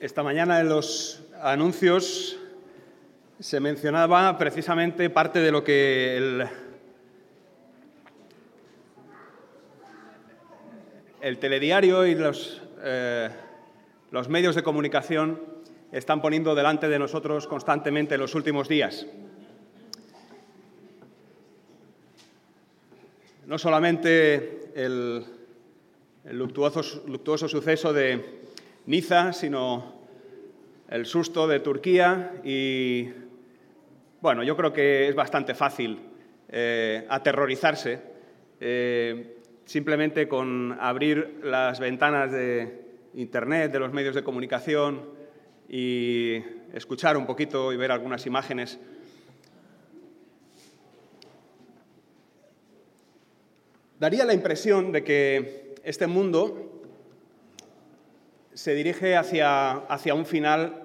Esta mañana en los anuncios se mencionaba precisamente parte de lo que el telediario y los medios de comunicación están poniendo delante de nosotros constantemente en los últimos días. No solamente el luctuoso suceso de Niza, sino el susto de Turquía y, bueno, yo creo que es bastante fácil aterrorizarse simplemente con abrir las ventanas de Internet, de los medios de comunicación y escuchar un poquito y ver algunas imágenes. Daría la impresión de que este mundo se dirige hacia un final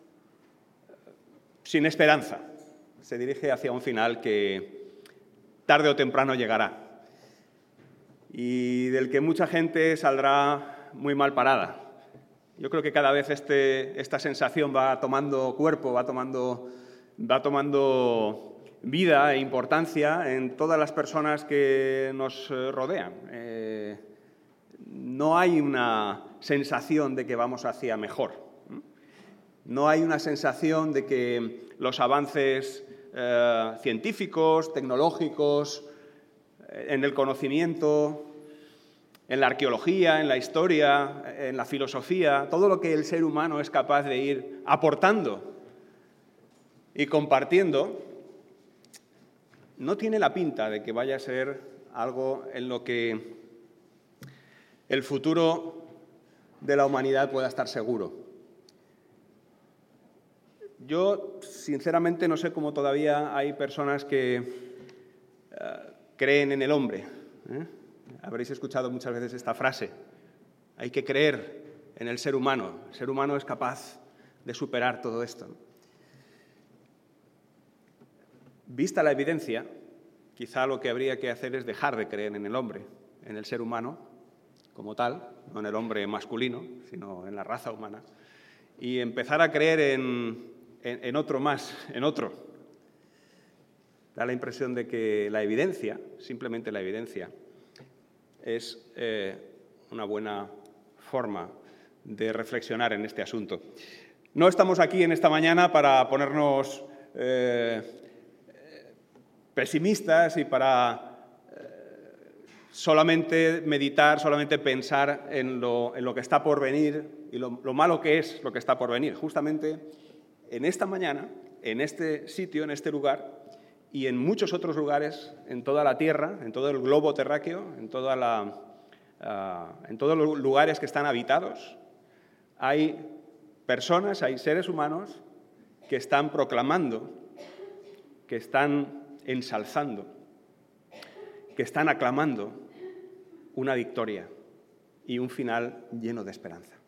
sin esperanza. Se dirige hacia un final que tarde o temprano llegará y del que mucha gente saldrá muy mal parada. Yo creo que cada vez esta sensación va tomando cuerpo, va tomando vida e importancia en todas las personas que nos rodean. No hay una sensación de que vamos hacia mejor. No hay una sensación de que los avances científicos, tecnológicos, en el conocimiento, en la arqueología, en la historia, en la filosofía, todo lo que el ser humano es capaz de ir aportando y compartiendo, no tiene la pinta de que vaya a ser algo en lo que el futuro de la humanidad pueda estar seguro. Yo, sinceramente, no sé cómo todavía hay personas que creen en el hombre. Habréis escuchado muchas veces esta frase. Hay que creer en el ser humano. El ser humano es capaz de superar todo esto. Vista la evidencia, quizá lo que habría que hacer es dejar de creer en el hombre, en el ser humano como tal, no en el hombre masculino, sino en la raza humana, y empezar a creer en otro más, en otro. Da la impresión de que la evidencia, simplemente la evidencia, es una buena forma de reflexionar en este asunto. No estamos aquí en esta mañana para ponernos pesimistas y para solamente meditar, solamente pensar en lo que está por venir y lo malo que es lo que está por venir. Justamente en esta mañana, en este sitio, en este lugar y en muchos otros lugares, en toda la Tierra, en todo el globo terráqueo, en todos los lugares que están habitados, hay personas, hay seres humanos que están proclamando, que están ensalzando, que están aclamando una victoria y un final lleno de esperanza.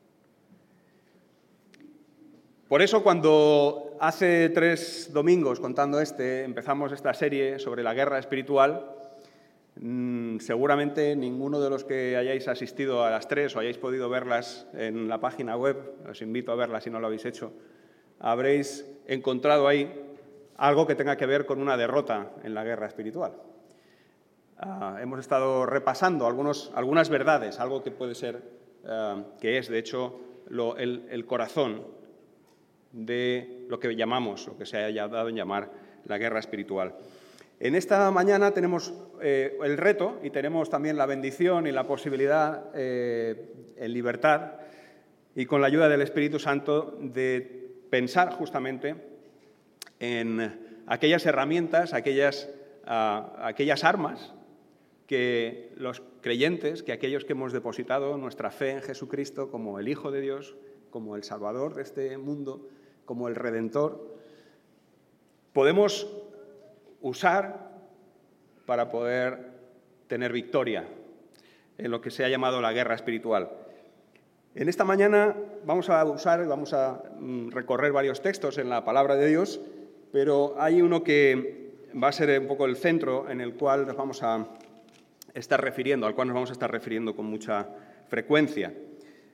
Por eso, cuando hace 3 domingos, contando empezamos esta serie sobre la guerra espiritual, seguramente ninguno de los que hayáis asistido a las 3 o hayáis podido verlas en la página web, os invito a verlas si no lo habéis hecho, habréis encontrado ahí algo que tenga que ver con una derrota en la guerra espiritual. Hemos estado repasando algunas verdades, algo que puede ser, que es de hecho el corazón de lo que llamamos, lo que se haya dado en llamar la guerra espiritual. En esta mañana tenemos el reto y tenemos también la bendición y la posibilidad en libertad y con la ayuda del Espíritu Santo de pensar justamente en aquellas herramientas, aquellas armas que los creyentes, que aquellos que hemos depositado nuestra fe en Jesucristo como el Hijo de Dios, como el Salvador de este mundo, como el Redentor, podemos usar para poder tener victoria en lo que se ha llamado la guerra espiritual. En esta mañana vamos a recorrer varios textos en la Palabra de Dios, pero hay uno que va a ser un poco el centro en el cual nos vamos a estar refiriendo, al cual nos vamos a estar refiriendo con mucha frecuencia.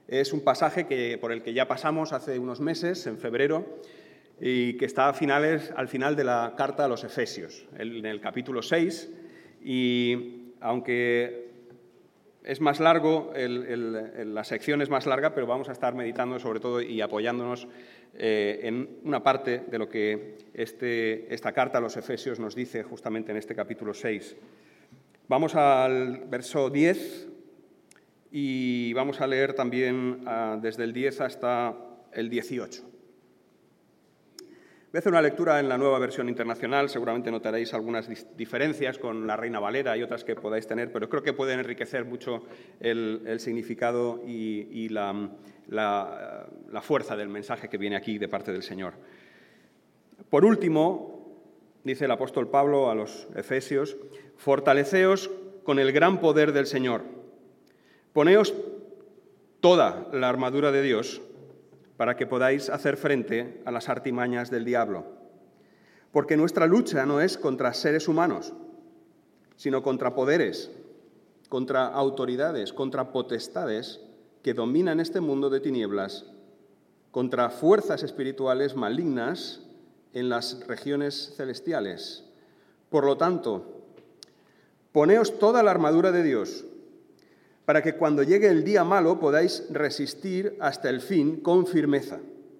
Es un pasaje por el que ya pasamos hace unos meses, en febrero, y que está al final de la carta a los Efesios, en el capítulo 6, y aunque es más largo, la sección es más larga, pero vamos a estar meditando sobre todo y apoyándonos en una parte de lo que esta carta a los Efesios nos dice justamente en este capítulo 6. Vamos al verso 10 y vamos a leer también desde el 10 hasta el 18. Voy a hacer una lectura en la Nueva Versión Internacional, seguramente notaréis algunas diferencias con la Reina Valera y otras que podáis tener, pero creo que pueden enriquecer mucho el significado y la fuerza del mensaje que viene aquí de parte del Señor. Por último, dice el apóstol Pablo a los Efesios, fortaleceos con el gran poder del Señor. Poneos toda la armadura de Dios para que podáis hacer frente a las artimañas del diablo. Porque nuestra lucha no es contra seres humanos, sino contra poderes, contra autoridades, contra potestades que dominan este mundo de tinieblas, contra fuerzas espirituales malignas en las regiones celestiales. Por lo tanto, poneos toda la armadura de Dios, para que cuando llegue el día malo podáis resistir hasta el fin con firmeza.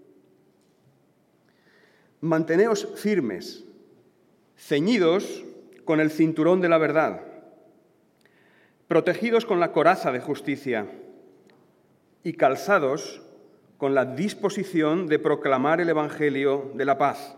Manteneos firmes, ceñidos con el cinturón de la verdad, protegidos con la coraza de justicia y calzados con la disposición de proclamar el Evangelio de la paz.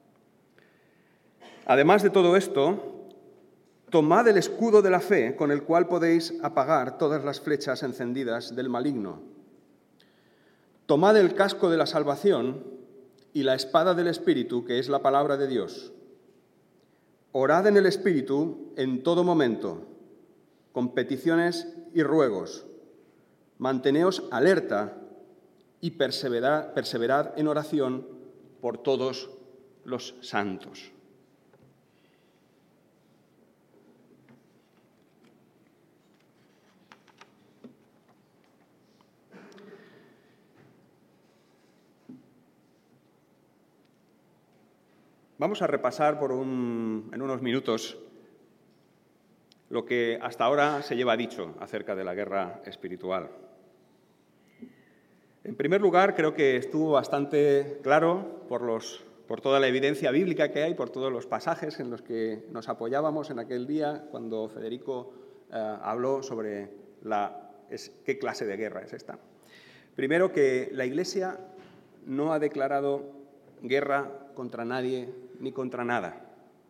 Además de todo esto, tomad el escudo de la fe, con el cual podéis apagar todas las flechas encendidas del maligno. Tomad el casco de la salvación y la espada del Espíritu, que es la palabra de Dios. Orad en el Espíritu en todo momento, con peticiones y ruegos. Manteneos alerta y perseverad en oración por todos los santos. Vamos a repasar en unos minutos lo que hasta ahora se lleva dicho acerca de la guerra espiritual. En primer lugar, creo que estuvo bastante claro por toda la evidencia bíblica que hay, por todos los pasajes en los que nos apoyábamos en aquel día cuando Federico habló sobre qué clase de guerra es esta. Primero, que la Iglesia no ha declarado guerra contra nadie ni contra nada.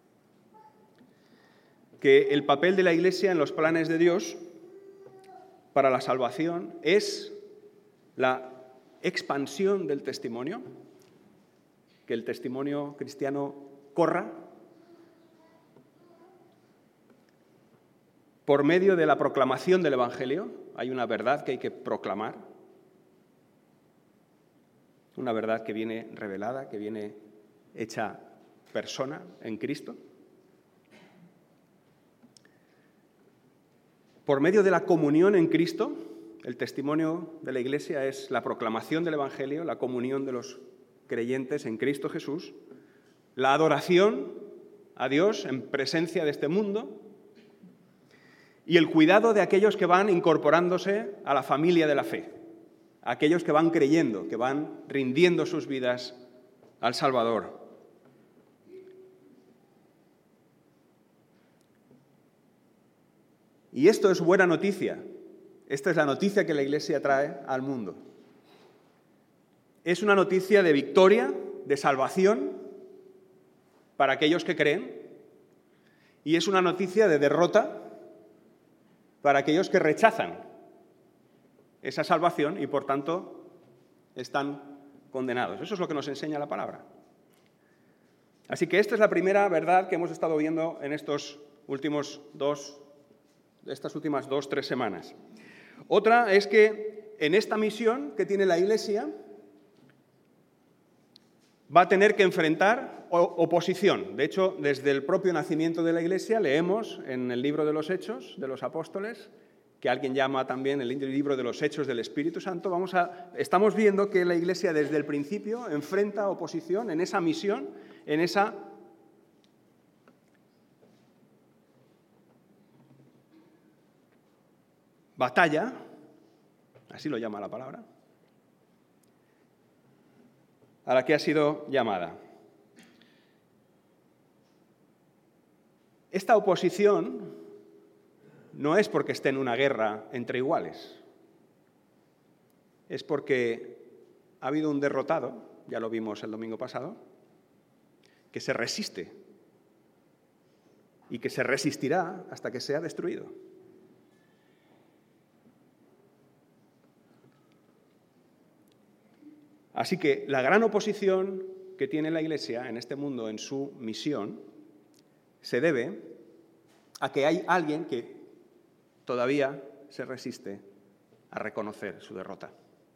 Que el papel de la Iglesia en los planes de Dios para la salvación es la expansión del testimonio, que el testimonio cristiano corra por medio de la proclamación del Evangelio. Hay una verdad que hay que proclamar, una verdad que viene revelada, que viene hecha persona en Cristo. Por medio de la comunión en Cristo, el testimonio de la Iglesia es la proclamación del Evangelio, la comunión de los creyentes en Cristo Jesús, la adoración a Dios en presencia de este mundo y el cuidado de aquellos que van incorporándose a la familia de la fe, aquellos que van creyendo, que van rindiendo sus vidas al Salvador. Y esto es buena noticia. Esta es la noticia que la Iglesia trae al mundo. Es una noticia de victoria, de salvación para aquellos que creen, y es una noticia de derrota para aquellos que rechazan esa salvación y, por tanto, están condenados. Eso es lo que nos enseña la palabra. Así que esta es la primera verdad que hemos estado viendo en estas últimas 2-3 semanas. Otra es que en esta misión que tiene la Iglesia va a tener que enfrentar oposición. De hecho, desde el propio nacimiento de la Iglesia leemos en el libro de los Hechos de los Apóstoles que alguien llama también el libro de los Hechos del Espíritu Santo, estamos viendo que la Iglesia desde el principio enfrenta oposición en esa misión, en esa batalla, así lo llama la palabra, a la que ha sido llamada. Esta oposición no es porque esté en una guerra entre iguales, es porque ha habido un derrotado, ya lo vimos el domingo pasado, que se resiste y que se resistirá hasta que sea destruido. Así que la gran oposición que tiene la Iglesia en este mundo en su misión se debe a que hay alguien que todavía se resiste a reconocer su derrota.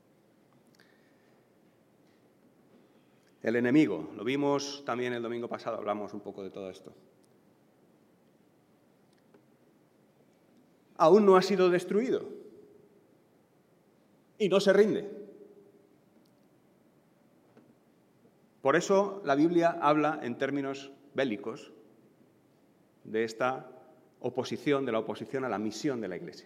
El enemigo, lo vimos también el domingo pasado, hablamos un poco de todo esto. Aún no ha sido destruido y no se rinde. Por eso la Biblia habla en términos bélicos de esta oposición, de la oposición a la misión de la Iglesia.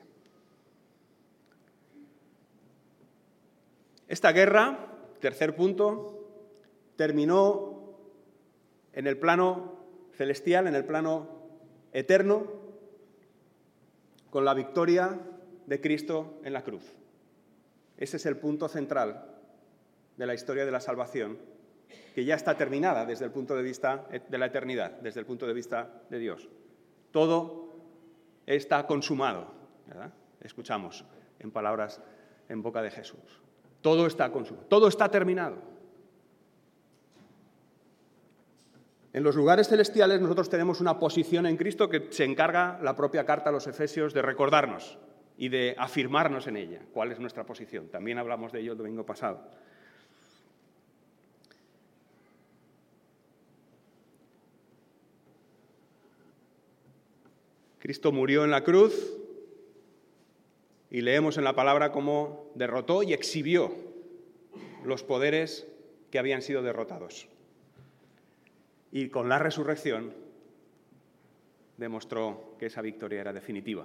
Esta guerra, tercer punto, terminó en el plano celestial, en el plano eterno, con la victoria de Cristo en la cruz. Ese es el punto central de la historia de la salvación, que ya está terminada desde el punto de vista de la eternidad, desde el punto de vista de Dios. Todo está consumado, ¿verdad? Escuchamos en palabras en boca de Jesús. Todo está consumado, todo está terminado. En los lugares celestiales nosotros tenemos una posición en Cristo que se encarga la propia carta a los Efesios de recordarnos y de afirmarnos en ella. ¿Cuál es nuestra posición? También hablamos de ello el domingo pasado. Cristo murió en la cruz y leemos en la palabra cómo derrotó y exhibió los poderes que habían sido derrotados. Y con la resurrección demostró que esa victoria era definitiva.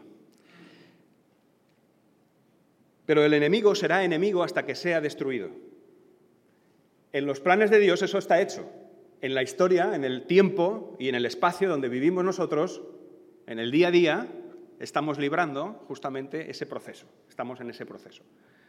Pero el enemigo será enemigo hasta que sea destruido. En los planes de Dios eso está hecho. En la historia, en el tiempo y en el espacio donde vivimos nosotros, en el día a día, estamos librando justamente ese proceso. Estamos en ese proceso.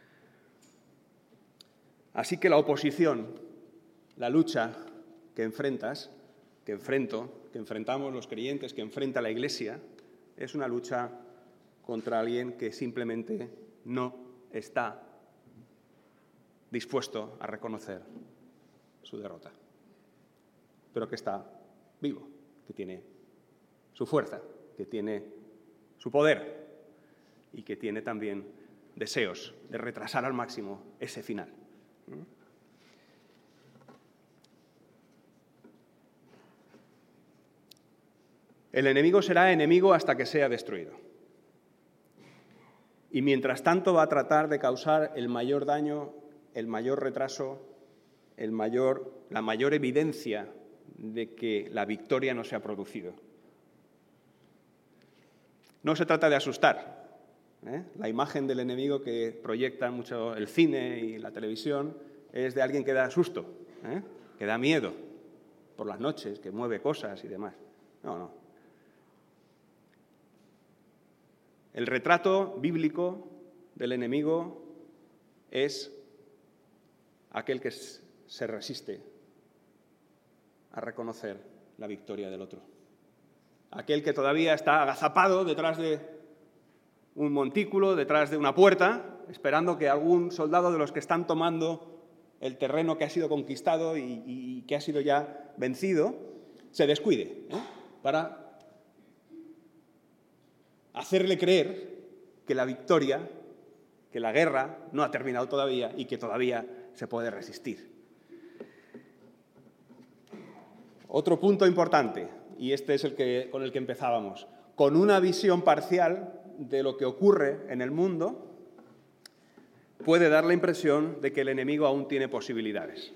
Así que la oposición, la lucha que enfrentamos los creyentes, que enfrenta la Iglesia, es una lucha contra alguien que simplemente no está dispuesto a reconocer su derrota, pero que está vivo, que tiene su fuerza, que tiene su poder y que tiene también deseos de retrasar al máximo ese final. El enemigo será enemigo hasta que sea destruido. Y mientras tanto va a tratar de causar el mayor daño, el mayor retraso, la mayor evidencia de que la victoria no se ha producido. No se trata de asustar. La imagen del enemigo que proyecta mucho el cine y la televisión es de alguien que da susto, que da miedo por las noches, que mueve cosas y demás. No. El retrato bíblico del enemigo es aquel que se resiste a reconocer la victoria del otro. Aquel que todavía está agazapado detrás de un montículo, detrás de una puerta, esperando que algún soldado de los que están tomando el terreno que ha sido conquistado y que ha sido ya vencido, se descuide, para hacerle creer que la victoria, que la guerra no ha terminado todavía y que todavía se puede resistir. Otro punto importante, y este es con el que empezábamos, con una visión parcial de lo que ocurre en el mundo puede dar la impresión de que el enemigo aún tiene posibilidades.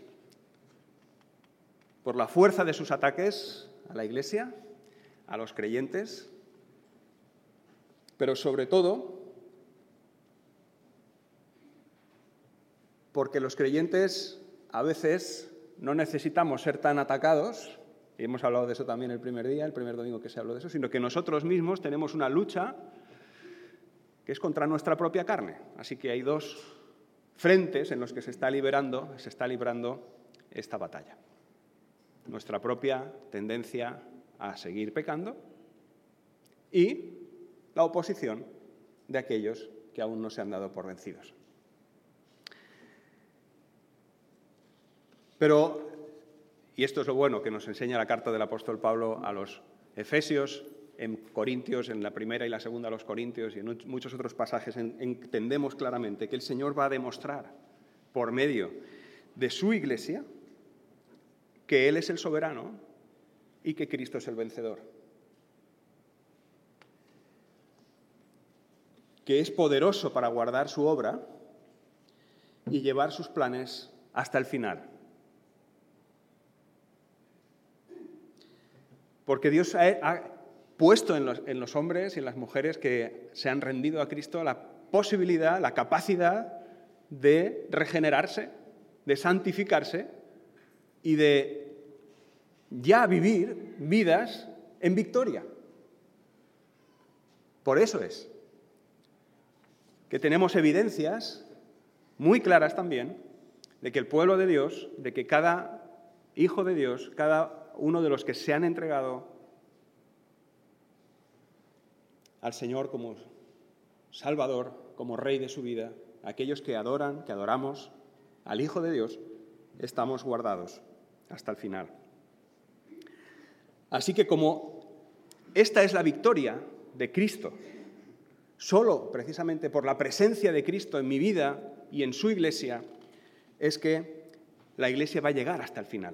Por la fuerza de sus ataques a la Iglesia, a los creyentes, pero sobre todo porque los creyentes a veces no necesitamos ser tan atacados, y hemos hablado de eso también el primer domingo que se habló de eso, sino que nosotros mismos tenemos una lucha que es contra nuestra propia carne. Así que hay dos frentes en los que se está librando esta batalla. Nuestra propia tendencia a seguir pecando y la oposición de aquellos que aún no se han dado por vencidos. Pero, y esto es lo bueno que nos enseña la carta del apóstol Pablo a los Efesios, en Corintios, en la primera y la segunda a los Corintios y en muchos otros pasajes, entendemos claramente que el Señor va a demostrar por medio de su Iglesia que Él es el soberano y que Cristo es el vencedor. Que es poderoso para guardar su obra y llevar sus planes hasta el final. Porque Dios ha puesto en los hombres y en las mujeres que se han rendido a Cristo la posibilidad, la capacidad de regenerarse, de santificarse y de ya vivir vidas en victoria. Por eso es que tenemos evidencias muy claras también de que el pueblo de Dios, de que cada hijo de Dios, cada uno de los que se han entregado al Señor como Salvador, como Rey de su vida, aquellos que adoran, que adoramos al Hijo de Dios, estamos guardados hasta el final. Así que como esta es la victoria de Cristo, solo precisamente por la presencia de Cristo en mi vida y en su Iglesia, es que la Iglesia va a llegar hasta el final.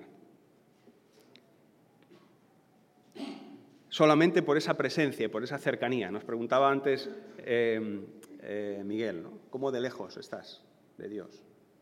Solamente por esa presencia, por esa cercanía. Nos preguntaba antes Miguel, ¿no? ¿Cómo de lejos estás de Dios?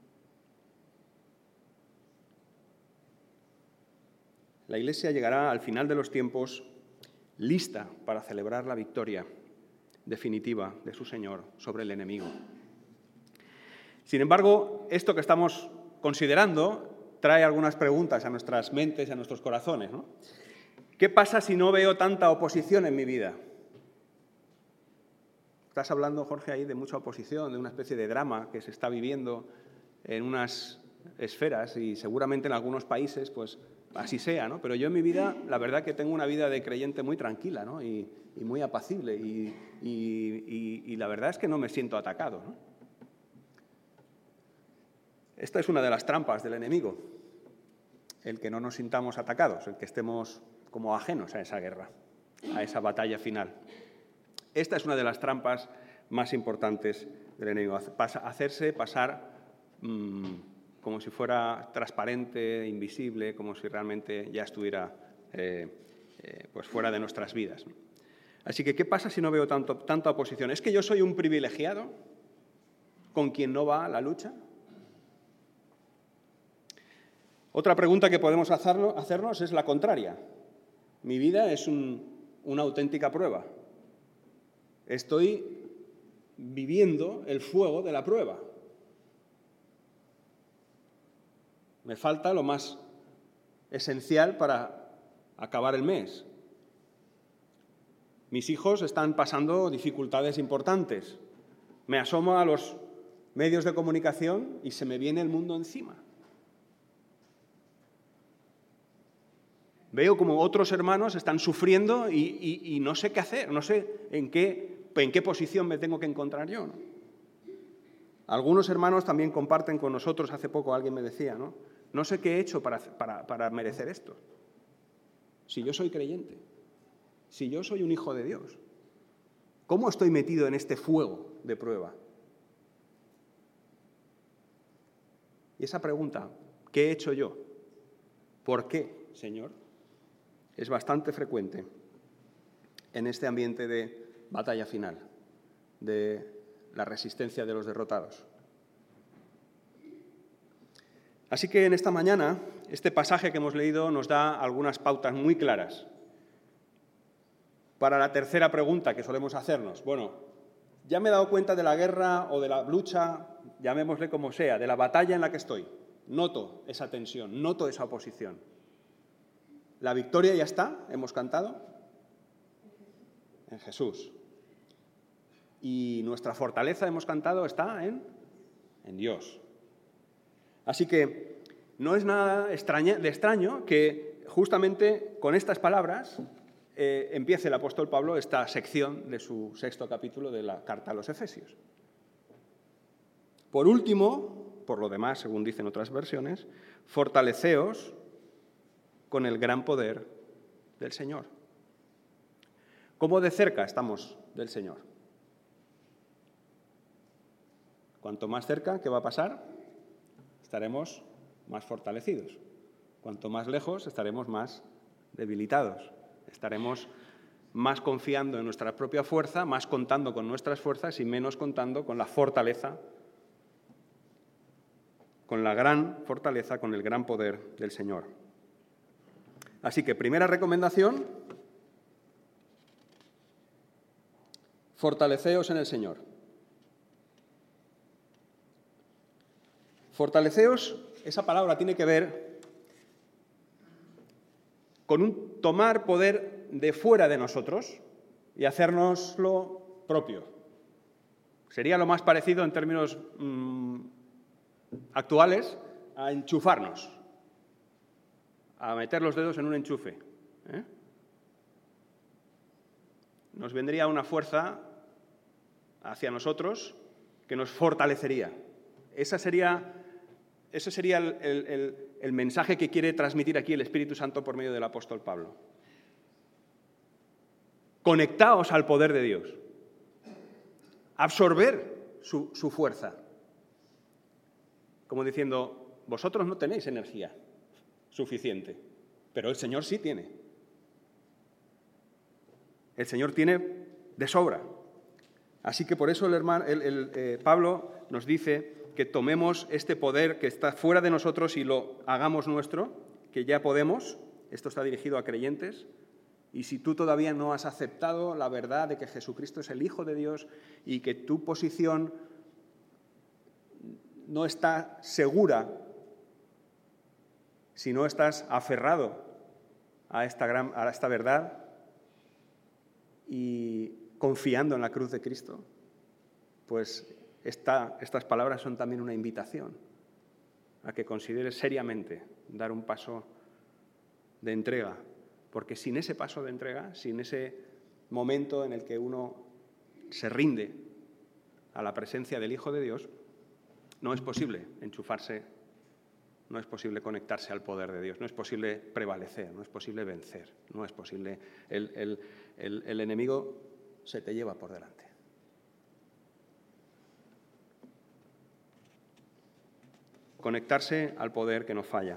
La Iglesia llegará al final de los tiempos lista para celebrar la victoria definitiva de su Señor sobre el enemigo. Sin embargo, esto que estamos considerando trae algunas preguntas a nuestras mentes y a nuestros corazones, ¿no? ¿Qué pasa si no veo tanta oposición en mi vida? Estás hablando, Jorge, ahí de mucha oposición, de una especie de drama que se está viviendo en unas esferas y seguramente en algunos países, pues así sea, ¿no? Pero yo en mi vida, la verdad que tengo una vida de creyente muy tranquila, ¿no? y muy apacible y la verdad es que no me siento atacado, ¿no? Esta es una de las trampas del enemigo, el que no nos sintamos atacados, el que estemos como ajenos a esa guerra, a esa batalla final. Esta es una de las trampas más importantes del enemigo, hacerse pasar como si fuera transparente, invisible, como si realmente ya estuviera pues fuera de nuestras vidas. Así que, ¿qué pasa si no veo tanta oposición? ¿Es que yo soy un privilegiado con quien no va a la lucha? Otra pregunta que podemos hacernos es la contraria. Mi vida es una auténtica prueba. Estoy viviendo el fuego de la prueba. Me falta lo más esencial para acabar el mes. Mis hijos están pasando dificultades importantes. Me asomo a los medios de comunicación y se me viene el mundo encima. Veo como otros hermanos están sufriendo y no sé qué hacer, no sé en qué posición me tengo que encontrar yo, ¿no? Algunos hermanos también comparten con nosotros, hace poco alguien me decía, no sé qué he hecho para merecer esto. Si yo soy creyente, si yo soy un hijo de Dios, ¿cómo estoy metido en este fuego de prueba? Y esa pregunta, ¿qué he hecho yo? ¿Por qué, Señor? Es bastante frecuente en este ambiente de batalla final. de la resistencia de los derrotados. Así que en esta mañana, este pasaje que hemos leído nos da algunas pautas muy claras para la tercera pregunta que solemos hacernos. Bueno, ya me he dado cuenta de la guerra o de la lucha, llamémosle como sea, de la batalla en la que estoy. Noto esa tensión, noto esa oposición. ¿La victoria ya está? ¿Hemos cantado? En Jesús. Y nuestra fortaleza, hemos cantado, está en Dios. Así que no es nada de extraño que justamente con estas palabras empiece el apóstol Pablo esta sección de su 6º capítulo de la carta a los Efesios. Por último, por lo demás, según dicen otras versiones, fortaleceos con el gran poder del Señor. ¿Cómo de cerca estamos del Señor? Cuanto más cerca, ¿qué va a pasar? Estaremos más fortalecidos. Cuanto más lejos, estaremos más debilitados. Estaremos más confiando en nuestra propia fuerza, más contando con nuestras fuerzas y menos contando con la fortaleza, con la gran fortaleza, con el gran poder del Señor. Así que, primera recomendación, fortaleceos en el Señor. Fortaleceos, esa palabra tiene que ver con un tomar poder de fuera de nosotros y hacérnoslo propio. Sería lo más parecido en términos actuales a enchufarnos, a meter los dedos en un enchufe. Nos vendría una fuerza hacia nosotros que nos fortalecería. Ese sería el mensaje que quiere transmitir aquí el Espíritu Santo por medio del apóstol Pablo. Conectaos al poder de Dios. Absorber su fuerza. Como diciendo, vosotros no tenéis energía suficiente, pero el Señor sí tiene. El Señor tiene de sobra. Así que por eso Pablo nos dice que tomemos este poder que está fuera de nosotros y lo hagamos nuestro, que ya podemos. Esto está dirigido a creyentes. Y si tú todavía no has aceptado la verdad de que Jesucristo es el Hijo de Dios y que tu posición no está segura, si no estás aferrado a esta verdad y confiando en la cruz de Cristo, pues estas palabras son también una invitación a que consideres seriamente dar un paso de entrega, porque sin ese paso de entrega, sin ese momento en el que uno se rinde a la presencia del Hijo de Dios, no es posible enchufarse, no es posible conectarse al poder de Dios, no es posible prevalecer, no es posible vencer, no es posible. El enemigo se te lleva por delante. Conectarse al poder que no falla.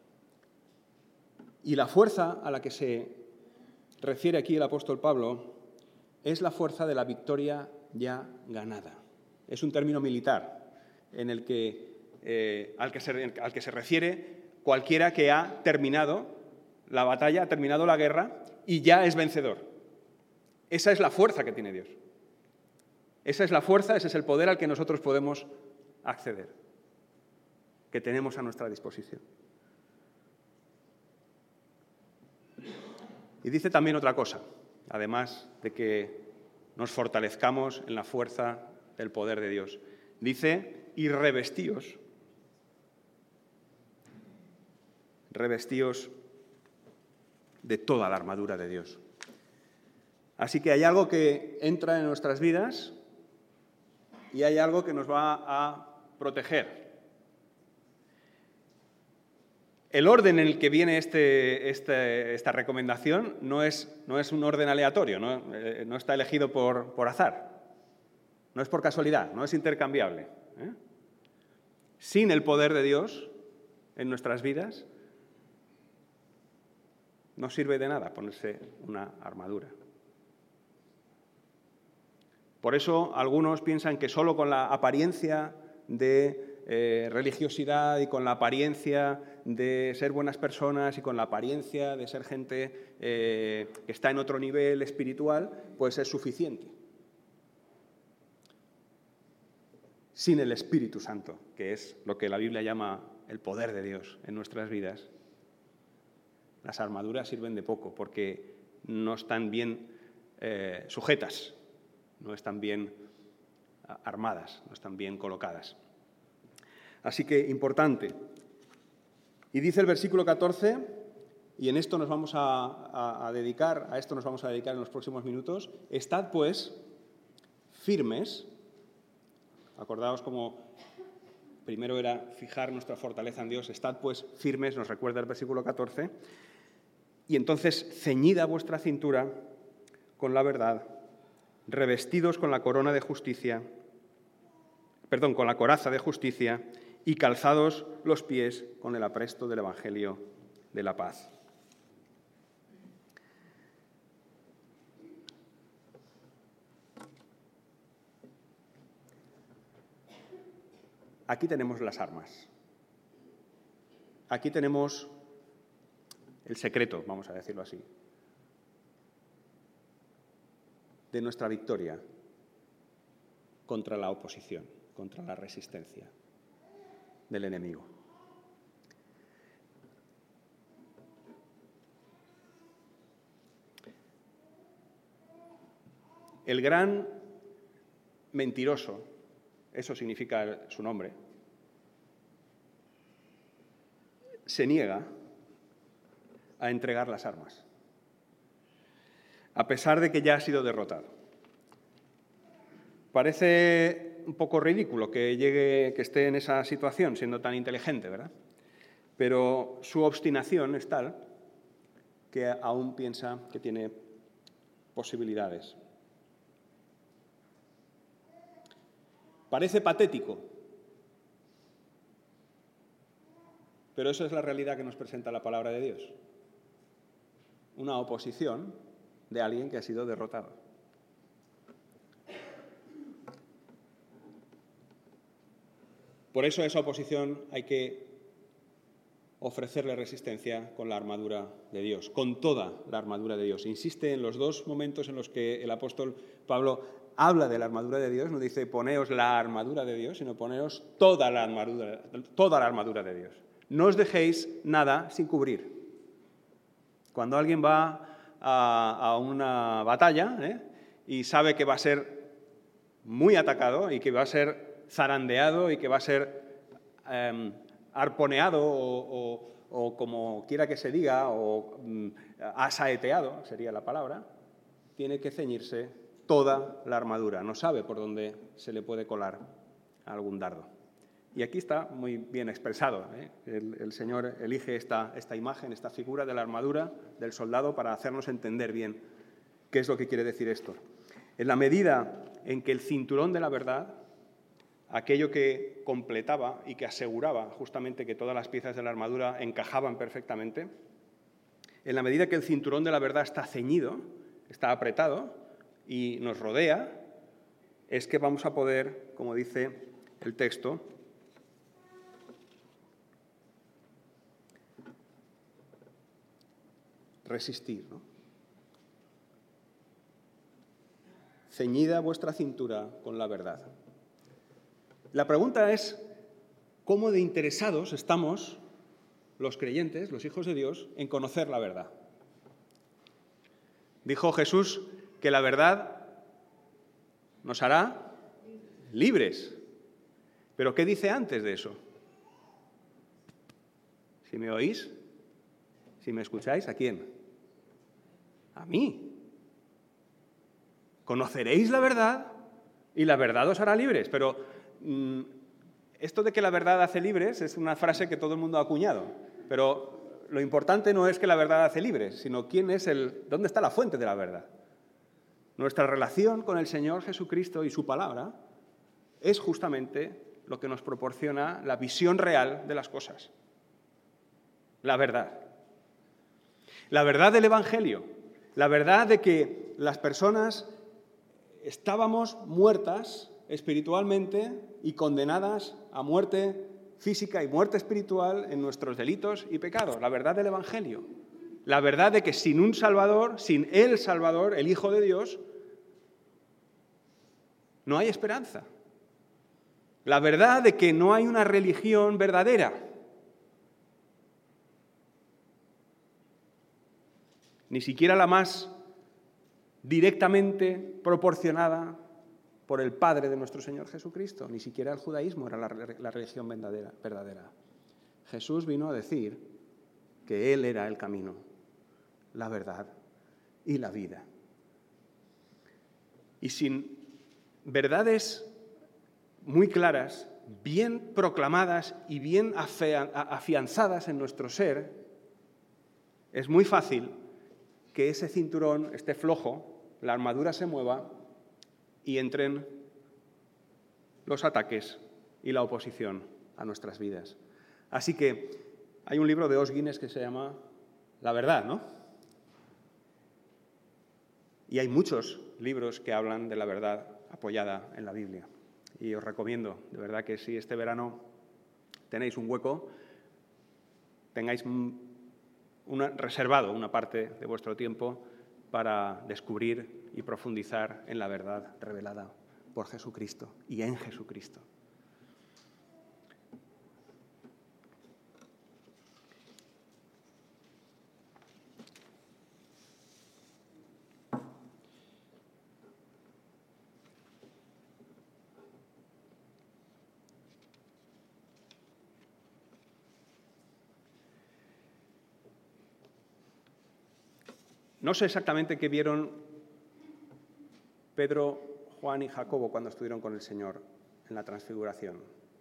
Y la fuerza a la que se refiere aquí el apóstol Pablo es la fuerza de la victoria ya ganada. Es un término militar en el que, al que se refiere cualquiera que ha terminado la batalla, ha terminado la guerra y ya es vencedor. Esa es la fuerza que tiene Dios. Esa es la fuerza, ese es el poder al que nosotros podemos acceder, que tenemos a nuestra disposición. Y dice también otra cosa, además de que nos fortalezcamos en la fuerza del poder de Dios. Dice, y revestíos de toda la armadura de Dios. Así que hay algo que entra en nuestras vidas y hay algo que nos va a proteger. El orden en el que viene esta recomendación no es un orden aleatorio, no está elegido por azar, no es por casualidad, no es intercambiable. Sin el poder de Dios en nuestras vidas, no sirve de nada ponerse una armadura. Por eso algunos piensan que solo con la apariencia de religiosidad y con la apariencia de ser buenas personas y con la apariencia de ser gente que está en otro nivel espiritual, pues es suficiente. Sin el Espíritu Santo, que es lo que la Biblia llama el poder de Dios en nuestras vidas, las armaduras sirven de poco porque no están bien sujetas, no están bien armadas, no están bien colocadas. Así que, importante. Y dice el versículo 14, y en esto nos vamos a dedicar en los próximos minutos: estad pues firmes. Acordaos como primero era fijar nuestra fortaleza en Dios. Estad pues firmes, nos recuerda el versículo 14. Y entonces ceñida vuestra cintura con la verdad, revestidos con la corona de justicia, con la coraza de justicia, y calzados los pies con el apresto del Evangelio de la paz. Aquí tenemos las armas. Aquí tenemos el secreto, vamos a decirlo así, de nuestra victoria contra la oposición, contra la resistencia del enemigo. El gran mentiroso, eso significa su nombre, se niega a entregar las armas, a pesar de que ya ha sido derrotado. Parece un poco ridículo que esté en esa situación, siendo tan inteligente, ¿verdad? Pero su obstinación es tal que aún piensa que tiene posibilidades. Parece patético, pero eso es la realidad que nos presenta la palabra de Dios. Una oposición de alguien que ha sido derrotado. Por eso a esa oposición hay que ofrecerle resistencia con la armadura de Dios, con toda la armadura de Dios. Insiste en los dos momentos en los que el apóstol Pablo habla de la armadura de Dios. No dice poneos la armadura de Dios, sino poneos toda la armadura de Dios. No os dejéis nada sin cubrir. Cuando alguien va a una batalla y sabe que va a ser muy atacado y que va a ser zarandeado y que va a ser arponeado o como quiera que se diga, o asaeteado, sería la palabra, tiene que ceñirse toda la armadura. No sabe por dónde se le puede colar algún dardo. Y aquí está muy bien expresado. El Señor elige esta imagen, esta figura de la armadura del soldado para hacernos entender bien qué es lo que quiere decir esto. En la medida en que el cinturón de la verdad, aquello que completaba y que aseguraba justamente que todas las piezas de la armadura encajaban perfectamente, en la medida que el cinturón de la verdad está ceñido, está apretado y nos rodea, es que vamos a poder, como dice el texto, resistir, ¿no? Ceñida vuestra cintura con la verdad. La pregunta es, ¿cómo de interesados estamos los creyentes, los hijos de Dios, en conocer la verdad? Dijo Jesús que la verdad nos hará libres. ¿Pero qué dice antes de eso? Si me oís, si me escucháis, ¿a quién? A mí. Conoceréis la verdad y la verdad os hará libres. Pero esto de que la verdad hace libres es una frase que todo el mundo ha acuñado. Pero lo importante no es que la verdad hace libres, sino dónde está la fuente de la verdad. Nuestra relación con el Señor Jesucristo y su palabra es justamente lo que nos proporciona la visión real de las cosas. La verdad. La verdad del Evangelio. La verdad de que las personas estábamos muertas espiritualmente y condenadas a muerte física y muerte espiritual en nuestros delitos y pecados. La verdad del Evangelio. La verdad de que sin un Salvador, sin el Salvador, el Hijo de Dios, no hay esperanza. La verdad de que no hay una religión verdadera. Ni siquiera la más directamente proporcionada por el Padre de nuestro Señor Jesucristo. Ni siquiera el judaísmo era la religión verdadera. Jesús vino a decir que Él era el camino, la verdad y la vida. Y sin verdades muy claras, bien proclamadas y bien afianzadas en nuestro ser, es muy fácil que ese cinturón esté flojo, la armadura se mueva y entren los ataques y la oposición a nuestras vidas. Así que hay un libro de Os Guinness que se llama La verdad, ¿no? Y hay muchos libros que hablan de la verdad apoyada en la Biblia. Y os recomiendo, de verdad, que si este verano tenéis un hueco, tengáis reservado una parte de vuestro tiempo para descubrir y profundizar en la verdad revelada por Jesucristo y en Jesucristo. No sé exactamente qué vieron Pedro, Juan y Jacobo cuando estuvieron con el Señor en la Transfiguración,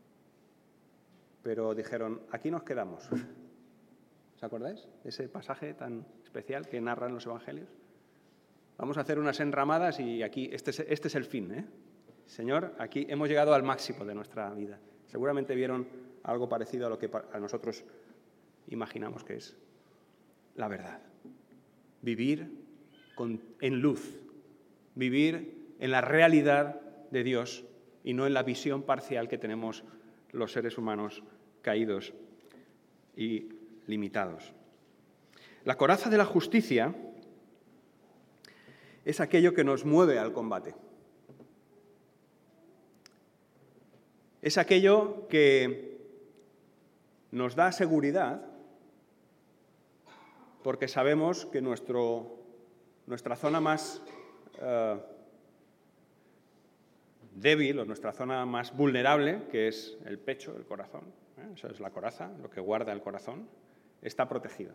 pero dijeron, aquí nos quedamos. ¿Os acordáis? Ese pasaje tan especial que narran los Evangelios. Vamos a hacer unas enramadas y aquí, este es el fin, ¿eh? Señor, aquí hemos llegado al máximo de nuestra vida. Seguramente vieron algo parecido a lo que a nosotros imaginamos que es la verdad. Vivir en luz, vivir en la realidad de Dios y no en la visión parcial que tenemos los seres humanos caídos y limitados. La coraza de la justicia es aquello que nos mueve al combate. Es aquello que nos da seguridad porque sabemos que nuestra zona más débil o nuestra zona más vulnerable, que es el pecho, el corazón, eso es la coraza, lo que guarda el corazón, está protegida.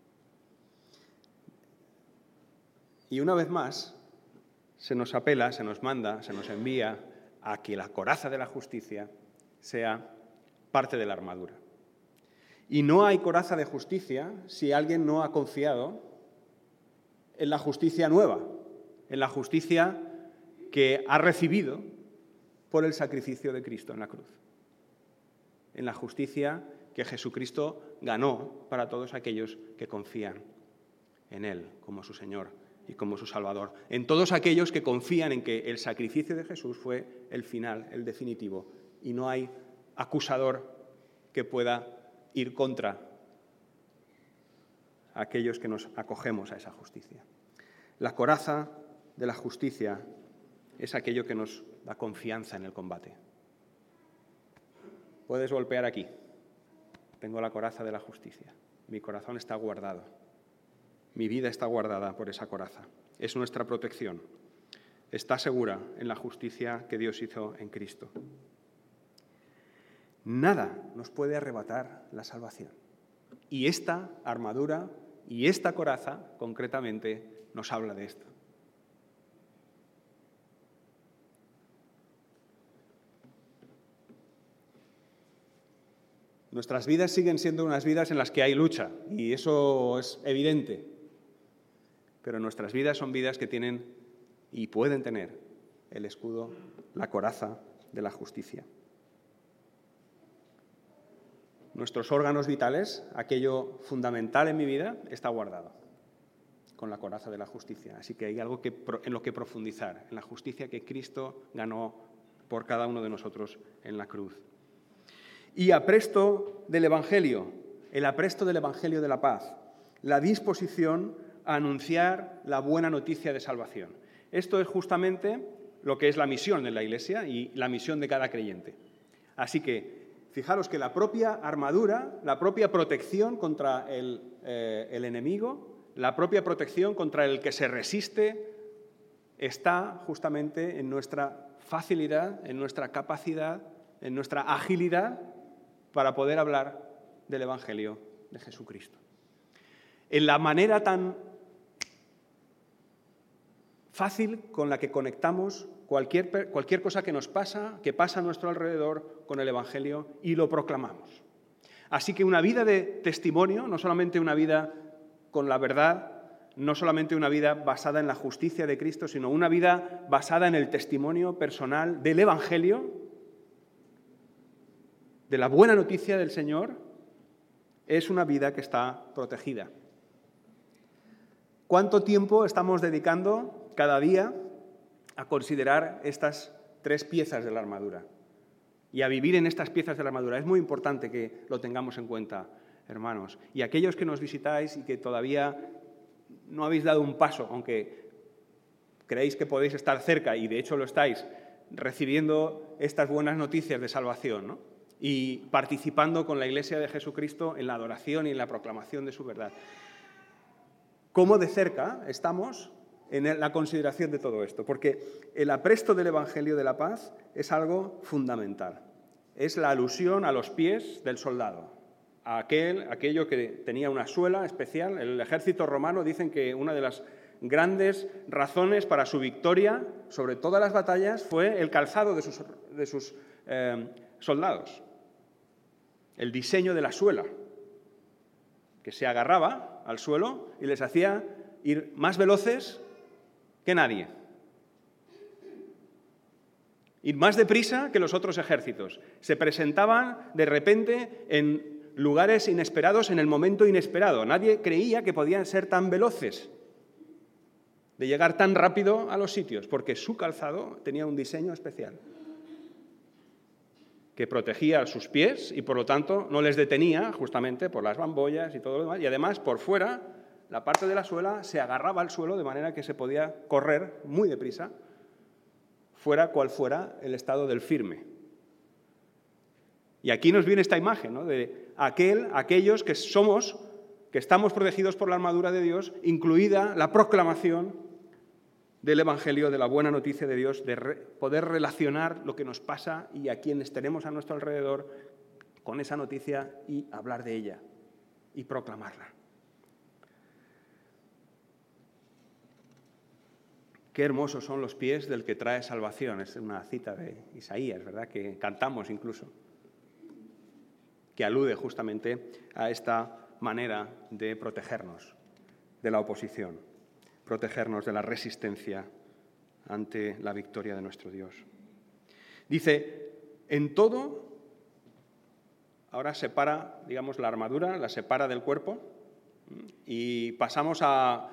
Y una vez más, se nos apela, se nos manda, se nos envía a que la coraza de la justicia sea parte de la armadura. Y no hay coraza de justicia si alguien no ha confiado en la justicia nueva, en la justicia que ha recibido por el sacrificio de Cristo en la cruz, en la justicia que Jesucristo ganó para todos aquellos que confían en Él como su Señor y como su Salvador, en todos aquellos que confían en que el sacrificio de Jesús fue el final, el definitivo, y no hay acusador que pueda ir contra aquellos que nos acogemos a esa justicia. La coraza de la justicia es aquello que nos da confianza en el combate. Puedes golpear aquí. Tengo la coraza de la justicia. Mi corazón está guardado. Mi vida está guardada por esa coraza. Es nuestra protección. Está segura en la justicia que Dios hizo en Cristo. Nada nos puede arrebatar la salvación. Y esta armadura y esta coraza, concretamente, nos habla de esto. Nuestras vidas siguen siendo unas vidas en las que hay lucha, y eso es evidente. Pero nuestras vidas son vidas que tienen y pueden tener el escudo, la coraza de la justicia. Nuestros órganos vitales, aquello fundamental en mi vida, está guardado. con la coraza de la justicia. Así que hay algo en lo que profundizar, en la justicia que Cristo ganó por cada uno de nosotros en la cruz. Y apresto del Evangelio, el apresto del Evangelio de la paz, la disposición a anunciar la buena noticia de salvación. Esto es justamente lo que es la misión de la Iglesia y la misión de cada creyente. Así que fijaros que la propia armadura, la propia protección contra el enemigo, la propia protección contra el que se resiste, está justamente en nuestra facilidad, en nuestra capacidad, en nuestra agilidad para poder hablar del Evangelio de Jesucristo. En la manera tan fácil con la que conectamos cualquier cosa que nos pasa, que pasa a nuestro alrededor con el Evangelio y lo proclamamos. Así que una vida de testimonio, no solamente una vida con la verdad, no solamente una vida basada en la justicia de Cristo, sino una vida basada en el testimonio personal del Evangelio, de la buena noticia del Señor, es una vida que está protegida. ¿Cuánto tiempo estamos dedicando cada día a considerar estas 3 piezas de la armadura y a vivir en estas piezas de la armadura? Es muy importante que lo tengamos en cuenta, hermanos. Y aquellos que nos visitáis y que todavía no habéis dado un paso, aunque creéis que podéis estar cerca, y de hecho lo estáis, recibiendo estas buenas noticias de salvación, ¿no? Y participando con la Iglesia de Jesucristo en la adoración y en la proclamación de su verdad. ¿Cómo de cerca estamos en la consideración de todo esto? Porque el apresto del Evangelio de la paz es algo fundamental. Es la alusión a los pies del soldado, a aquello que tenía una suela especial. El ejército romano dicen que una de las grandes razones para su victoria sobre todas las batallas fue el calzado de sus soldados, el diseño de la suela, que se agarraba al suelo y les hacía ir más veloces que nadie, ir más deprisa que los otros ejércitos. Se presentaban de repente en lugares inesperados en el momento inesperado. Nadie creía que podían ser tan veloces, de llegar tan rápido a los sitios, porque su calzado tenía un diseño especial que protegía sus pies y, por lo tanto, no les detenía justamente por las bambollas y todo lo demás. Y además, por fuera, la parte de la suela se agarraba al suelo de manera que se podía correr muy deprisa, fuera cual fuera el estado del firme. Y aquí nos viene esta imagen, ¿no?, de aquellos que estamos protegidos por la armadura de Dios, incluida la proclamación del Evangelio, de la buena noticia de Dios, de poder relacionar lo que nos pasa y a quienes tenemos a nuestro alrededor con esa noticia y hablar de ella y proclamarla. Qué hermosos son los pies del que trae salvación. Es una cita de Isaías, ¿verdad?, que cantamos incluso, que alude justamente a esta manera de protegernos de la oposición, protegernos de la resistencia ante la victoria de nuestro Dios. Dice, en todo, ahora separa, digamos, la armadura, la separa del cuerpo y pasamos a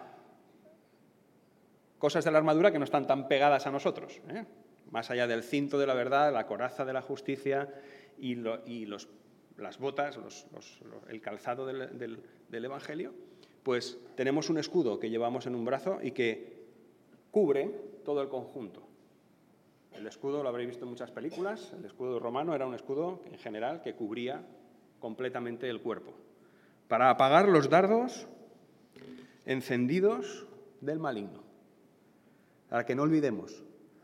cosas de la armadura que no están tan pegadas a nosotros, ¿eh? Más allá del cinto de la verdad, la coraza de la justicia y las botas, el calzado del Evangelio, pues tenemos un escudo que llevamos en un brazo y que cubre todo el conjunto. El escudo lo habréis visto en muchas películas. El escudo romano era un escudo, en general, que cubría completamente el cuerpo, para apagar los dardos encendidos del maligno. Para que no olvidemos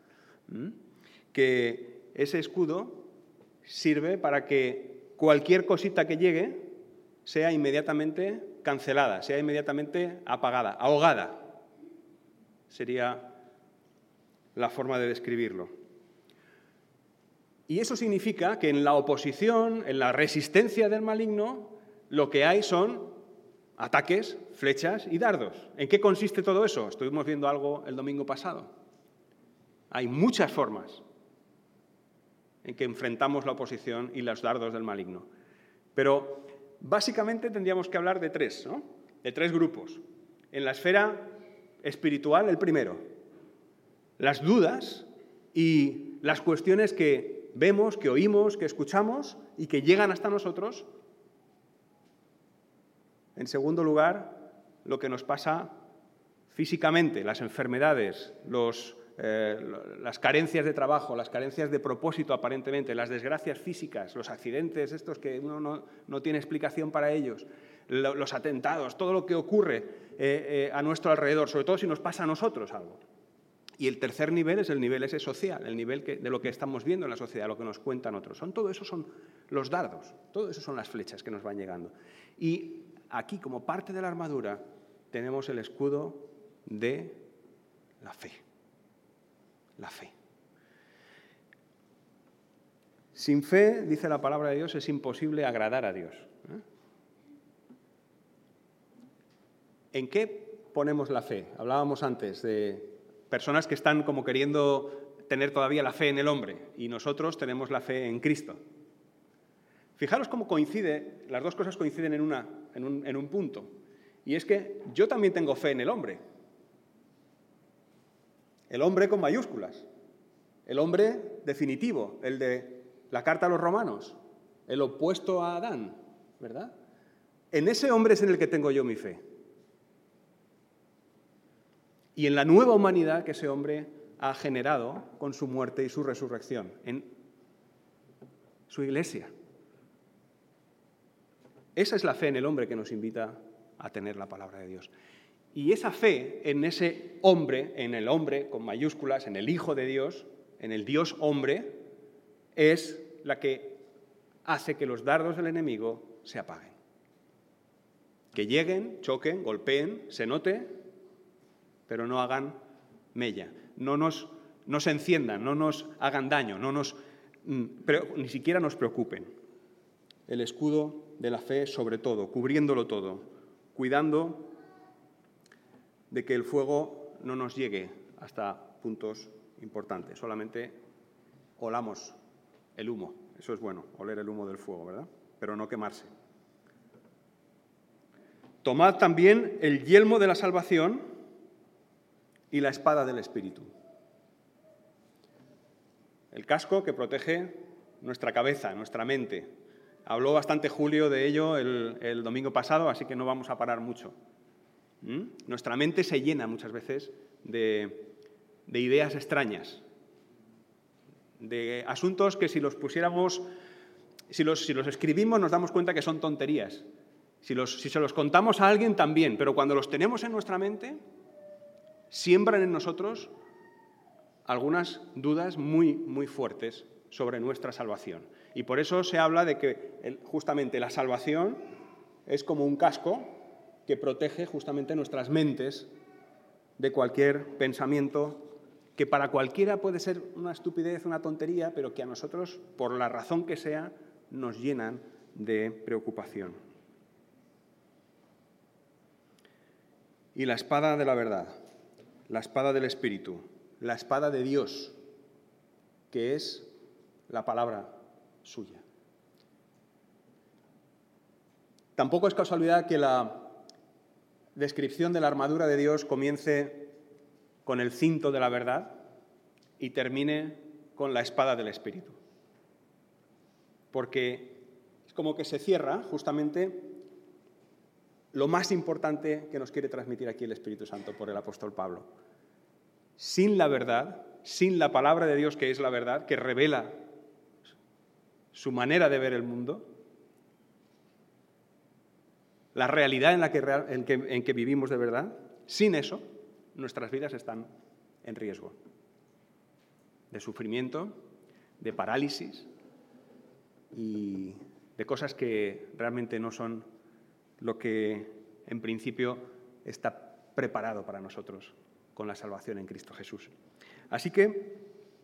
que ese escudo sirve para que cualquier cosita que llegue sea inmediatamente cancelada, sea inmediatamente apagada, ahogada. Sería la forma de describirlo. Y eso significa que en la oposición, en la resistencia del maligno, lo que hay son ataques, flechas y dardos. ¿En qué consiste todo eso? Estuvimos viendo algo el domingo pasado. Hay muchas formas en que enfrentamos la oposición y los dardos del maligno. Pero básicamente tendríamos que hablar de 3, ¿no? De 3 grupos. En la esfera espiritual, el primero. Las dudas y las cuestiones que vemos, que oímos, que escuchamos y que llegan hasta nosotros. En segundo lugar, lo que nos pasa físicamente, las enfermedades, las carencias de trabajo, las carencias de propósito aparentemente, las desgracias físicas, los accidentes estos que uno no tiene explicación para ellos, los atentados, todo lo que ocurre a nuestro alrededor, sobre todo si nos pasa a nosotros algo. Y el tercer nivel es el nivel ese social, el nivel de lo que estamos viendo en la sociedad, lo que nos cuentan otros. Todo eso son los dardos, todo eso son las flechas que nos van llegando. Y aquí, como parte de la armadura, tenemos el escudo de la fe. La fe. Sin fe, dice la palabra de Dios, es imposible agradar a Dios. ¿En qué ponemos la fe? Hablábamos antes de personas que están como queriendo tener todavía la fe en el hombre y nosotros tenemos la fe en Cristo. Fijaros cómo coincide, las dos cosas coinciden en un punto. Y es que yo también tengo fe en el hombre. El hombre con mayúsculas. El hombre definitivo, el de la carta a los romanos, el opuesto a Adán, ¿verdad? En ese hombre es en el que tengo yo mi fe. Y en la nueva humanidad que ese hombre ha generado con su muerte y su resurrección, en su iglesia. Esa es la fe en el hombre que nos invita a tener la palabra de Dios. Y esa fe en ese hombre, en el hombre con mayúsculas, en el Hijo de Dios, en el Dios hombre, es la que hace que los dardos del enemigo se apaguen. Que lleguen, choquen, golpeen, se note, pero no hagan mella, no se enciendan, no nos hagan daño, ni siquiera nos preocupen. El escudo de la fe sobre todo, cubriéndolo todo, cuidando de que el fuego no nos llegue hasta puntos importantes, solamente olamos el humo, eso es bueno, oler el humo del fuego, ¿verdad? Pero no quemarse. Tomad también el yelmo de la salvación y la espada del Espíritu. El casco que protege nuestra cabeza, nuestra mente. Habló bastante Julio de ello el domingo pasado, así que no vamos a parar mucho. Nuestra mente se llena muchas veces de ideas extrañas, de asuntos que si los pusiéramos, si los escribimos nos damos cuenta que son tonterías. Si se los contamos a alguien también, pero cuando los tenemos en nuestra mente, siembran en nosotros algunas dudas muy, muy fuertes sobre nuestra salvación. Y por eso se habla de que justamente la salvación es como un casco que protege justamente nuestras mentes de cualquier pensamiento que para cualquiera puede ser una estupidez, una tontería, pero que a nosotros, por la razón que sea, nos llenan de preocupación. Y la espada de la verdad, la espada del Espíritu, la espada de Dios, que es la palabra suya. Tampoco es casualidad que la descripción de la armadura de Dios comience con el cinto de la verdad y termine con la espada del Espíritu. Porque es como que se cierra justamente lo más importante que nos quiere transmitir aquí el Espíritu Santo por el apóstol Pablo. Sin la verdad, sin la palabra de Dios que es la verdad, que revela su manera de ver el mundo, la realidad en que vivimos de verdad, sin eso, nuestras vidas están en riesgo de sufrimiento, de parálisis y de cosas que realmente no son lo que en principio está preparado para nosotros con la salvación en Cristo Jesús. Así que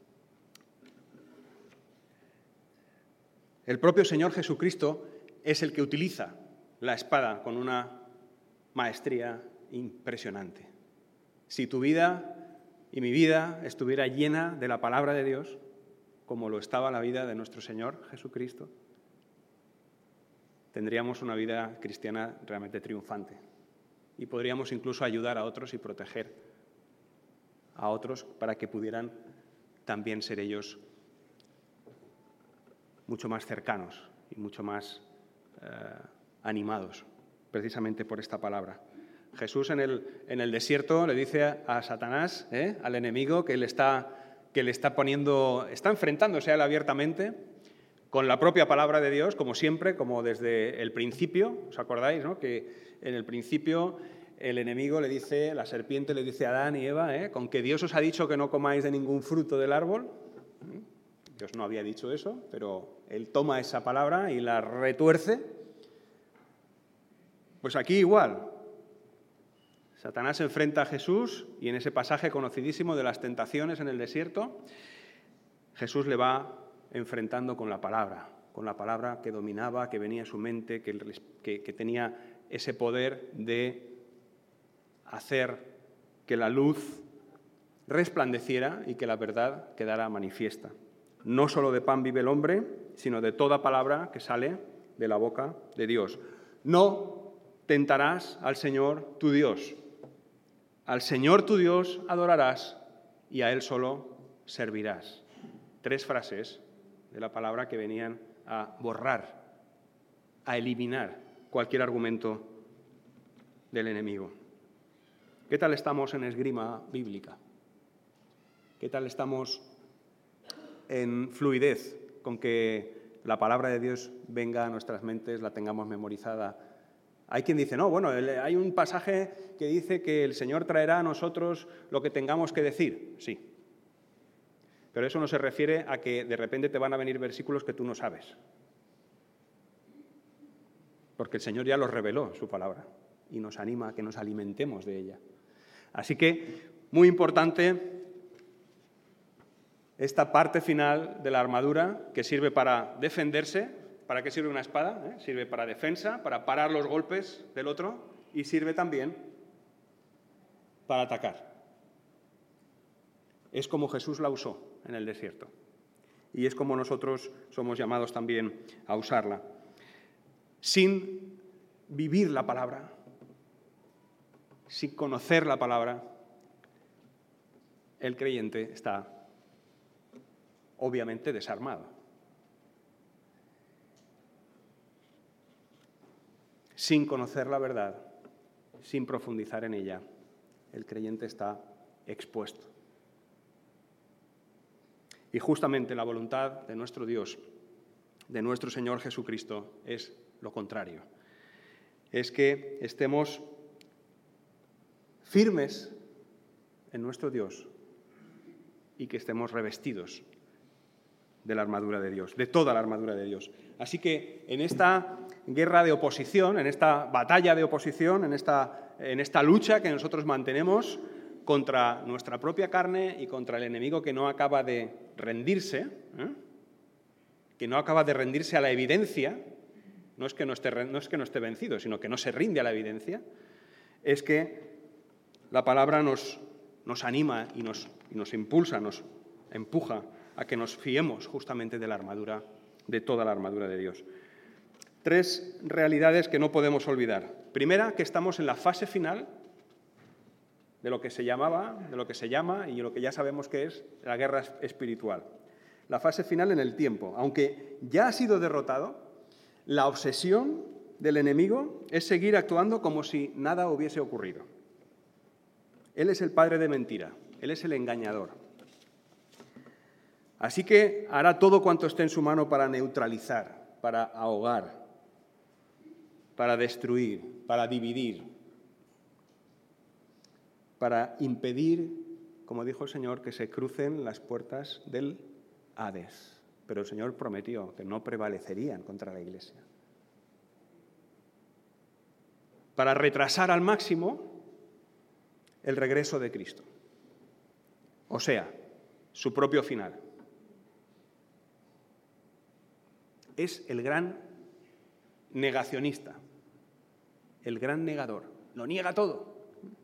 el propio Señor Jesucristo es el que utiliza la espada con una maestría impresionante. Si tu vida y mi vida estuviera llena de la palabra de Dios, como lo estaba la vida de nuestro Señor Jesucristo, tendríamos una vida cristiana realmente triunfante y podríamos incluso ayudar a otros y proteger a otros para que pudieran también ser ellos mucho más cercanos y mucho más animados, precisamente por esta palabra. Jesús en el desierto le dice a Satanás, al enemigo, que le está enfrentándose a él abiertamente con la propia palabra de Dios, como siempre, como desde el principio. ¿Os acordáis, no? Que en el principio el enemigo la serpiente le dice a Adán y Eva, con que Dios os ha dicho que no comáis de ningún fruto del árbol. Dios no había dicho eso, pero él toma esa palabra y la retuerce. Pues aquí igual. Satanás se enfrenta a Jesús y en ese pasaje conocidísimo de las tentaciones en el desierto, Jesús le va enfrentando con la palabra que dominaba, que venía a su mente, que tenía ese poder de hacer que la luz resplandeciera y que la verdad quedara manifiesta. No solo de pan vive el hombre, sino de toda palabra que sale de la boca de Dios. No tentarás al Señor tu Dios. Al Señor tu Dios adorarás y a Él solo servirás. 3 frases de la palabra que venían a borrar, a eliminar cualquier argumento del enemigo. ¿Qué tal estamos en esgrima bíblica? ¿Qué tal estamos en fluidez con que la palabra de Dios venga a nuestras mentes, la tengamos memorizada? Hay quien dice, no, bueno, hay un pasaje que dice que el Señor traerá a nosotros lo que tengamos que decir. Sí. Pero eso no se refiere a que de repente te van a venir versículos que tú no sabes. Porque el Señor ya los reveló en su palabra y nos anima a que nos alimentemos de ella. Así que, muy importante esta parte final de la armadura que sirve para defenderse. ¿Para qué sirve una espada? Sirve para defensa, para parar los golpes del otro y sirve también para atacar. Es como Jesús la usó en el desierto y es como nosotros somos llamados también a usarla. Sin vivir la palabra, sin conocer la palabra, el creyente está obviamente desarmado. Sin conocer la verdad, sin profundizar en ella, el creyente está expuesto. Y justamente la voluntad de nuestro Dios, de nuestro Señor Jesucristo, es lo contrario. Es que estemos firmes en nuestro Dios y que estemos revestidos de la armadura de Dios, de toda la armadura de Dios. Así que en esta guerra de oposición, en esta batalla de oposición, en esta lucha que nosotros mantenemos contra nuestra propia carne y contra el enemigo que no acaba de rendirse, que no acaba de rendirse a la evidencia, no es que no esté vencido, sino que no se rinde a la evidencia, es que la palabra nos anima y nos impulsa, nos empuja a que nos fiemos justamente de la armadura, de toda la armadura de Dios. 3 realidades que no podemos olvidar. Primera, que estamos en la fase final de lo que se llama y lo que ya sabemos que es la guerra espiritual. La fase final en el tiempo. Aunque ya ha sido derrotado, la obsesión del enemigo es seguir actuando como si nada hubiese ocurrido. Él es el padre de mentira, él es el engañador. Así que hará todo cuanto esté en su mano para neutralizar, para ahogar, para destruir, para dividir, para impedir, como dijo el Señor, que se crucen las puertas del Hades. Pero el Señor prometió que no prevalecerían contra la Iglesia. Para retrasar al máximo el regreso de Cristo. O sea, su propio final. Es el gran negacionista, el gran negador. Lo niega todo.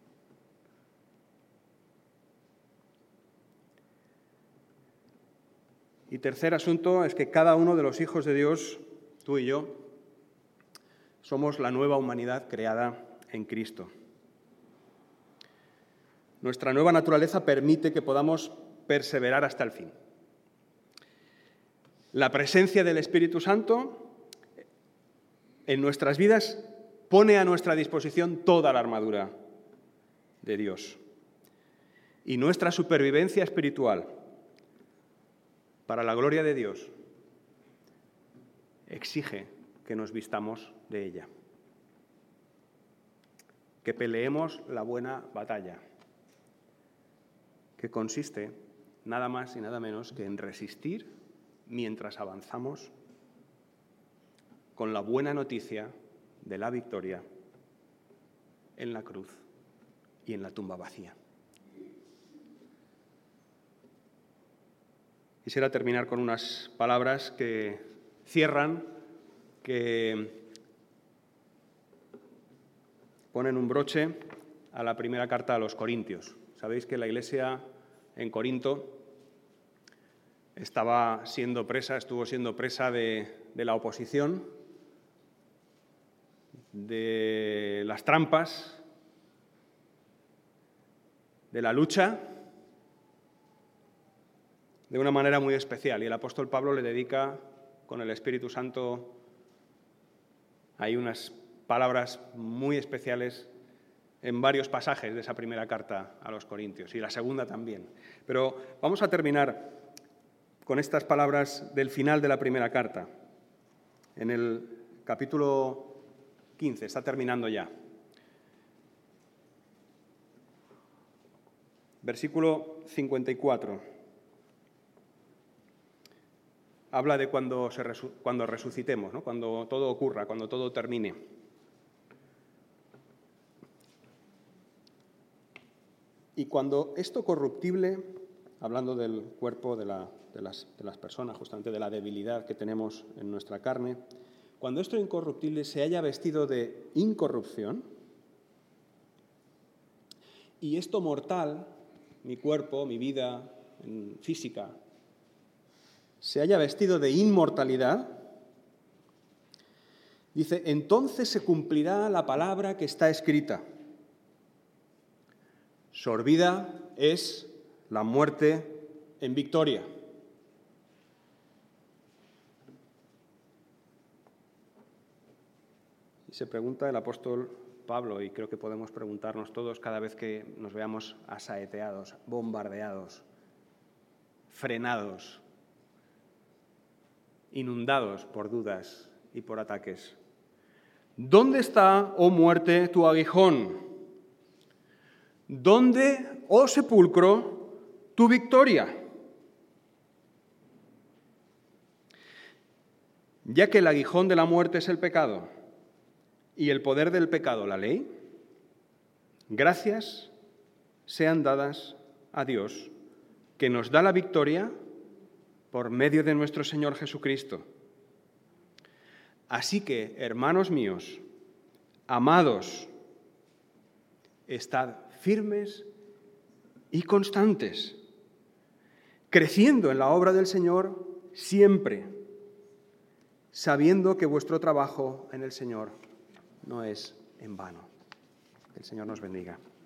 Y tercer asunto es que cada uno de los hijos de Dios, tú y yo, somos la nueva humanidad creada en Cristo. Nuestra nueva naturaleza permite que podamos perseverar hasta el fin. La presencia del Espíritu Santo en nuestras vidas pone a nuestra disposición toda la armadura de Dios. Y nuestra supervivencia espiritual para la gloria de Dios exige que nos vistamos de ella, que peleemos la buena batalla, que consiste nada más y nada menos que en resistir mientras avanzamos con la buena noticia de la victoria en la cruz y en la tumba vacía. Quisiera terminar con unas palabras que cierran, que ponen un broche a la primera carta a los Corintios. Sabéis que la Iglesia en Corinto estuvo siendo presa de la oposición, de las trampas, de la lucha, de una manera muy especial. Y el apóstol Pablo le dedica, con el Espíritu Santo, hay unas palabras muy especiales en varios pasajes de esa primera carta a los Corintios, y la segunda también. Pero vamos a terminar con estas palabras del final de la primera carta. En el capítulo 15, está terminando ya. Versículo 54. Habla de cuando resucitemos, ¿no? Cuando todo ocurra, cuando todo termine. Y cuando esto corruptible, hablando del cuerpo de las personas, justamente de la debilidad que tenemos en nuestra carne, cuando esto incorruptible se haya vestido de incorrupción, y esto mortal, mi cuerpo, mi vida física, se haya vestido de inmortalidad, dice, entonces se cumplirá la palabra que está escrita. Sorbida es la muerte en victoria. Y se pregunta el apóstol Pablo, y creo que podemos preguntarnos todos cada vez que nos veamos asaeteados, bombardeados, frenados, inundados por dudas y por ataques. ¿Dónde está, oh muerte, tu aguijón? ¿Dónde, oh sepulcro, tu victoria? Ya que el aguijón de la muerte es el pecado y el poder del pecado la ley, gracias sean dadas a Dios, que nos da la victoria por medio de nuestro Señor Jesucristo. Así que, hermanos míos, amados, estad firmes y constantes, creciendo en la obra del Señor siempre, sabiendo que vuestro trabajo en el Señor no es en vano. Que el Señor nos bendiga.